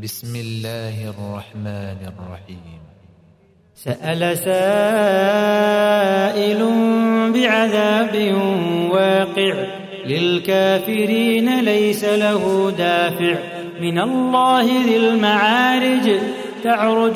بسم الله الرحمن الرحيم. سأل سائل بعذاب واقع للكافرين ليس له دافع من الله ذي المعارج تعرج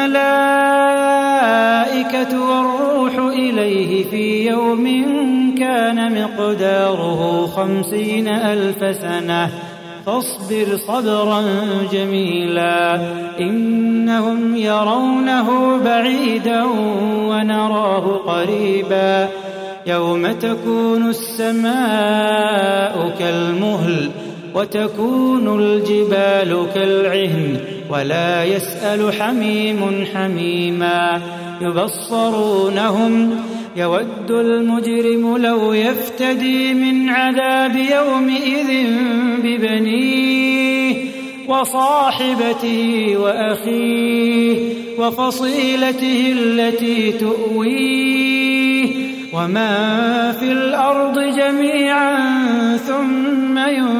الملائكة والروح إليه في يوم كان مقداره 50,000 سنة فاصبر صبرا جميلا إنهم يرونه بعيدا ونراه قريبا يوم تكون السماء كالمهل وتكون الجبال كالعهن ولا يسأل حميم حميما يبصرونهم يود المجرم لو يفتدي من عذاب يومئذ ببنيه وصاحبته وأخيه وفصيلته التي تؤويه ومن في الأرض جميعا ثم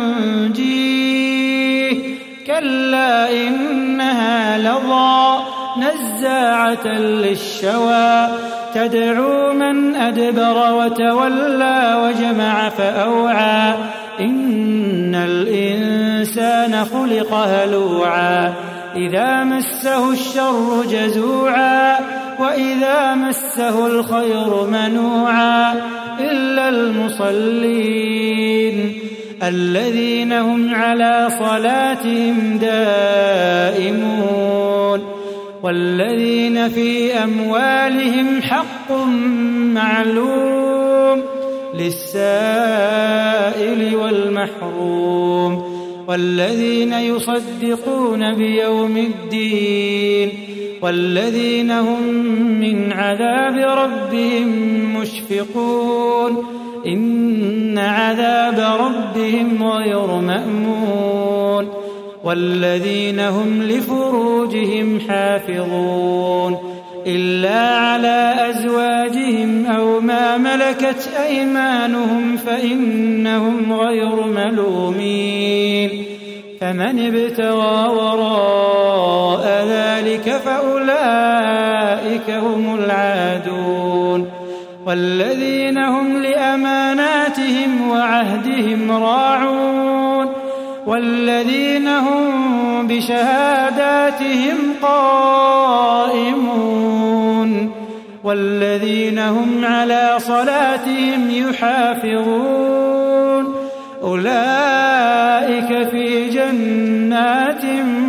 ينجيه كلا إنها لظى نزاعة للشوى تدعو من أدبر وتولى وجمع فأوعى إن الإنسان خلق هلوعا إذا مسه الشر جزوعا وإذا مسه الخير منوعا إلا المصلين الذين هم على صلاتهم دائمون والذين في أموالهم حق معلوم للسائل والمحروم والذين يصدقون بيوم الدين والذين هم من عذاب ربهم مشفقون إن عذاب ربهم غير مأمون والذين هم لفروجهم حافظون إلا على أزواجهم أو ما ملكت أيمانهم فإنهم غير ملومين فمن ابتغى وراء ذلك فأولئك هم العادون والذين هم لأماناتهم وعهدهم راعون والذين هم بشهاداتهم قائمون والذين هم على صلاتهم يحافظون أولئك في جنات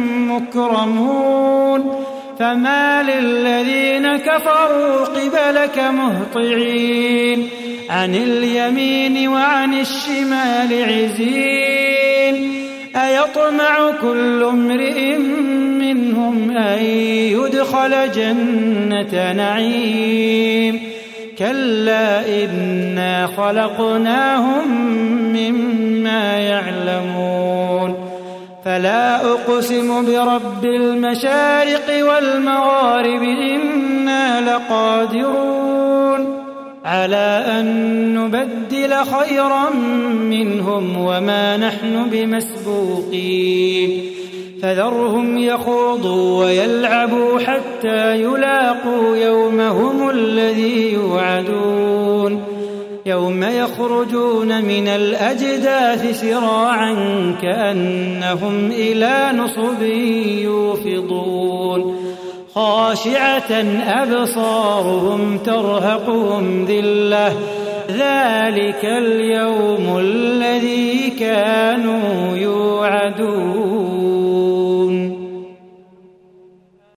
مكرمون فما للذين كفروا قبلك مهطعين عن اليمين وعن الشمال عزين أيطمع كل امرئ منهم أن يدخل جنة نعيم كلا إنا خلقناهم مما يعلمون فلا أقسم برب المشارق والمغارب إنا لقادرون على أن نبدل خيرا منهم وما نحن بمسبوقين فذرهم يخوضوا ويلعبوا حتى يلاقوا يومهم الذي يوعدون يوم يخرجون من الأجداث سراعا كأنهم إلى نصب يوفضون خاشعة أبصارهم ترهقهم ذلة ذلك اليوم الذي كانوا يوعدون